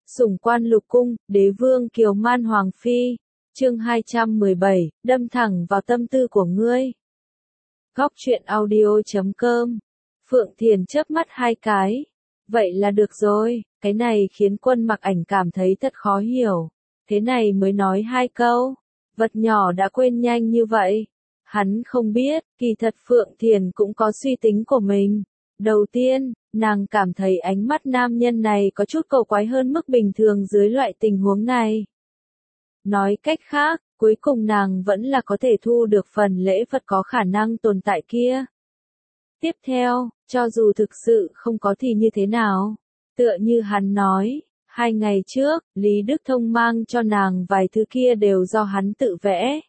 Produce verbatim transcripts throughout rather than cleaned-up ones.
Sủng quan lục cung, đế vương kiều man hoàng phi. Chương hai trăm mười bảy, đâm thẳng vào tâm tư của ngươi. Góc truyện audio chấm com. Phượng Thiền chớp mắt hai cái. Vậy là được rồi, cái này khiến Quân Mặc Ảnh cảm thấy thật khó hiểu. Thế này mới nói hai câu, vật nhỏ đã quên nhanh như vậy. Hắn không biết, kỳ thật Phượng Thiền cũng có suy tính của mình. Đầu tiên, nàng cảm thấy ánh mắt nam nhân này có chút cầu quái hơn mức bình thường dưới loại tình huống này. Nói cách khác, cuối cùng nàng vẫn là có thể thu được phần lễ vật có khả năng tồn tại kia. Tiếp theo, cho dù thực sự không có thì như thế nào? Tựa như hắn nói, hai ngày trước, Lý Đức Thông mang cho nàng vài thứ kia đều do hắn tự vẽ.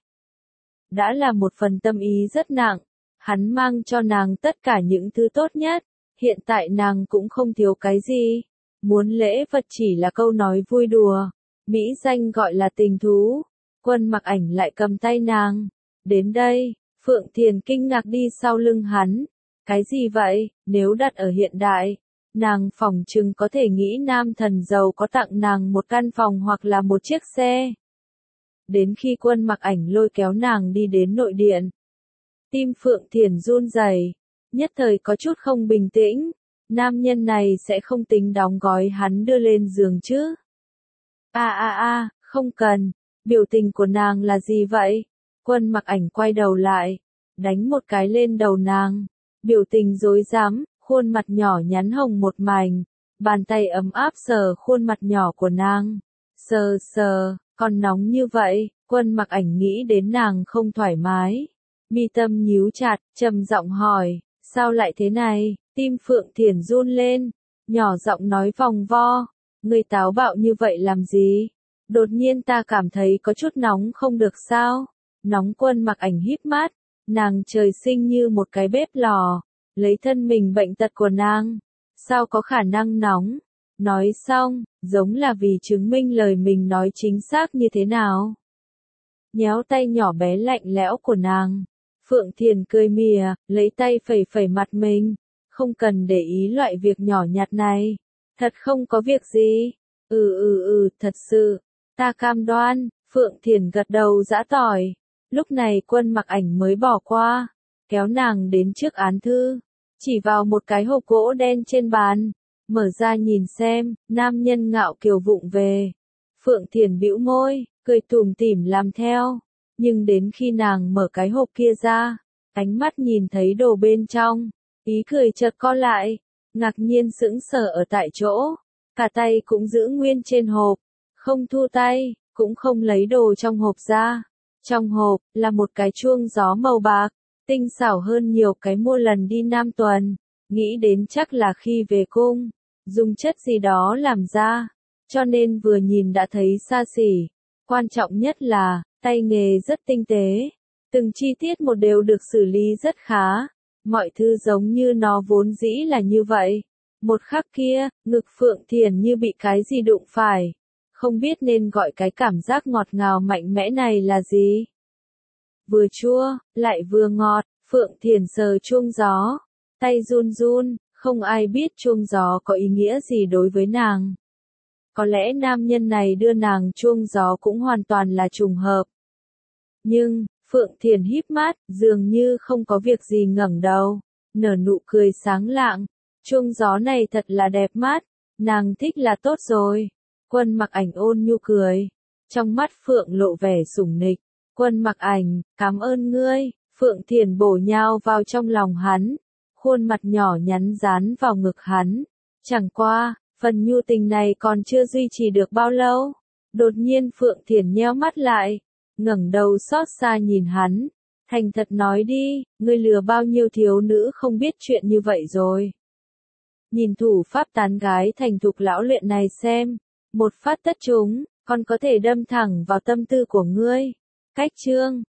Đã là một phần tâm ý rất nặng, hắn mang cho nàng tất cả những thứ tốt nhất, hiện tại nàng cũng không thiếu cái gì. Muốn lễ vật chỉ là câu nói vui đùa, mỹ danh gọi là tình thú. Quân Mặc Ảnh lại cầm tay nàng. Đến đây, Phượng Thiền kinh ngạc đi sau lưng hắn. Cái gì vậy, nếu đặt ở hiện đại, nàng phỏng chừng có thể nghĩ nam thần giàu có tặng nàng một căn phòng hoặc là một chiếc xe. Đến khi Quân Mặc Ảnh lôi kéo nàng đi đến nội điện, tim Phượng Thiền run rẩy, nhất thời có chút không bình tĩnh. Nam nhân này sẽ không tính đóng gói hắn đưa lên giường chứ? A a a, không cần. Biểu tình của nàng là gì vậy? Quân Mặc Ảnh quay đầu lại, đánh một cái lên đầu nàng. Biểu tình rối rắm, khuôn mặt nhỏ nhắn hồng một mảnh, bàn tay ấm áp sờ khuôn mặt nhỏ của nàng. Sờ sờ, còn nóng như vậy. Quân Mặc Ảnh nghĩ đến nàng không thoải mái, mi tâm nhíu chặt, trầm giọng hỏi, sao lại thế này? Tim Phượng Thiền run lên, nhỏ giọng nói vòng vo, ngươi táo bạo như vậy làm gì? Đột nhiên ta cảm thấy có chút nóng không được sao? Nóng? Quân Mặc Ảnh híp mắt, nàng trời sinh như một cái bếp lò, lấy thân mình bệnh tật của nàng, sao có khả năng nóng? Nói xong, giống là vì chứng minh lời mình nói chính xác như thế nào. Nhéo tay nhỏ bé lạnh lẽo của nàng, Phượng Thiền cười mỉa, lấy tay phẩy phẩy mặt mình, không cần để ý loại việc nhỏ nhặt này, thật không có việc gì. Ừ ừ ừ, thật sự, ta cam đoan. Phượng Thiền gật đầu giã tỏi. Lúc này Quân Mặc Ảnh mới bỏ qua, kéo nàng đến trước án thư, chỉ vào một cái hộp gỗ đen trên bàn, mở ra nhìn xem. Nam nhân ngạo kiều vụng về. Phượng Thiền bĩu môi, cười tủm tỉm làm theo, nhưng đến khi nàng mở cái hộp kia ra, ánh mắt nhìn thấy đồ bên trong, ý cười chợt co lại, ngạc nhiên sững sờ ở tại chỗ, cả tay cũng giữ nguyên trên hộp, không thu tay, cũng không lấy đồ trong hộp ra. Trong hộp là một cái chuông gió màu bạc, tinh xảo hơn nhiều cái mua lần đi Nam Tuần, nghĩ đến chắc là khi về cung, dùng chất gì đó làm ra, cho nên vừa nhìn đã thấy xa xỉ. Quan trọng nhất là, tay nghề rất tinh tế, từng chi tiết một đều được xử lý rất khá, mọi thứ giống như nó vốn dĩ là như vậy. Một khắc kia, ngực Phượng Thiền như bị cái gì đụng phải, không biết nên gọi cái cảm giác ngọt ngào mạnh mẽ này là gì. Vừa chua, lại vừa ngọt. Phượng Thiền sờ chuông gió, tay run run, không ai biết chuông gió có ý nghĩa gì đối với nàng. Có lẽ nam nhân này đưa nàng chuông gió cũng hoàn toàn là trùng hợp. Nhưng, Phượng Thiền híp mắt, dường như không có việc gì ngẩng đầu, nở nụ cười sáng lạng. Chuông gió này thật là đẹp mắt, nàng thích là tốt rồi. Quân Mặc Ảnh ôn nhu cười, trong mắt Phượng lộ vẻ sủng nịch. Quân Mặc Ảnh, cảm ơn ngươi. Phượng Thiền bổ nhào vào trong lòng hắn, khuôn mặt nhỏ nhắn dán vào ngực hắn. Chẳng qua, phần nhu tình này còn chưa duy trì được bao lâu. Đột nhiên Phượng Thiền nheo mắt lại, ngẩng đầu xót xa nhìn hắn, thành thật nói đi, ngươi lừa bao nhiêu thiếu nữ không biết chuyện như vậy rồi. Nhìn thủ pháp tán gái thành thục lão luyện này xem, một phát tất chúng, còn có thể đâm thẳng vào tâm tư của ngươi. Cách chương